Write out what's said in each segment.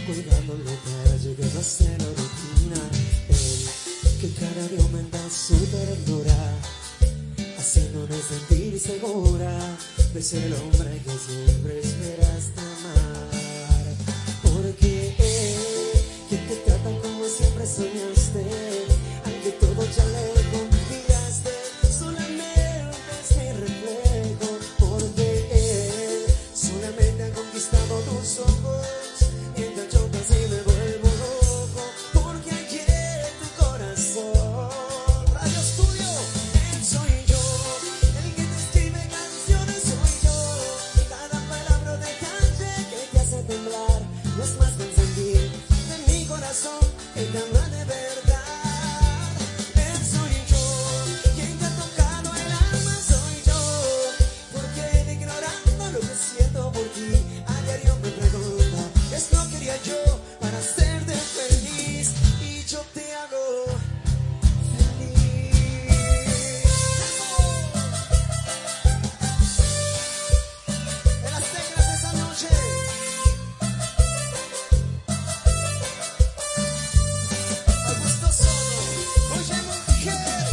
cuidando el detalle que va a ser la rutina. Él, que cada día aumenta su ternura, haciéndome sentir segura de ser el hombre que siempre esperaste amar. Porque él, que te trata como siempre soñaste, aunque todo ya le confiaste, solamente es mi reflejo. Porque él solamente ha conquistado tus ojos, mientras yo casi me vuelvo loco. Porque aquí en tu corazón, Radio Estudio, él soy yo, el que te escribe canciones soy yo. Cada palabra de calle que te hace temblar, no es más que el sentir de mi corazón que te ama de verdad. Él soy yo, quien te ha tocado el alma soy yo. Porque él ignorando lo que siento por ti, a diario me pregunta qué es lo que haría yo para hacerte feliz, y yo te hago feliz. En las teclas de esa noche, Augusto Solo, oye mujer,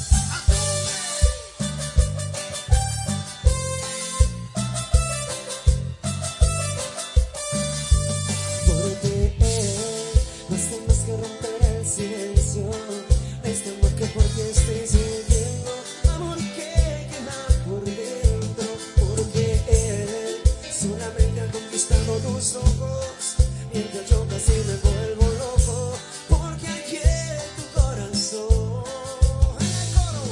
porque él no hace más que romper el silencio de este amor que por ti estoy sintiendo, amor que quema por dentro. Porque él solamente ha conquistado tus ojos, mientras yo casi me vuelvo loco. Porque aquí en tu corazón, en el coro,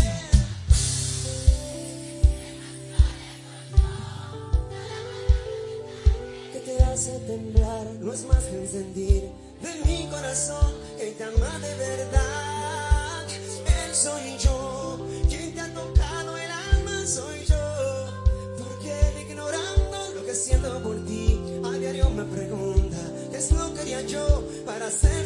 que te hace temblar, no es más que el sentir de mi corazón que te ama de verdad. Él soy yo, quien te ha tocado el alma soy yo. Porque él ignorando lo que siento por ti, a diario me pregunta qué es lo que haría yo para hacer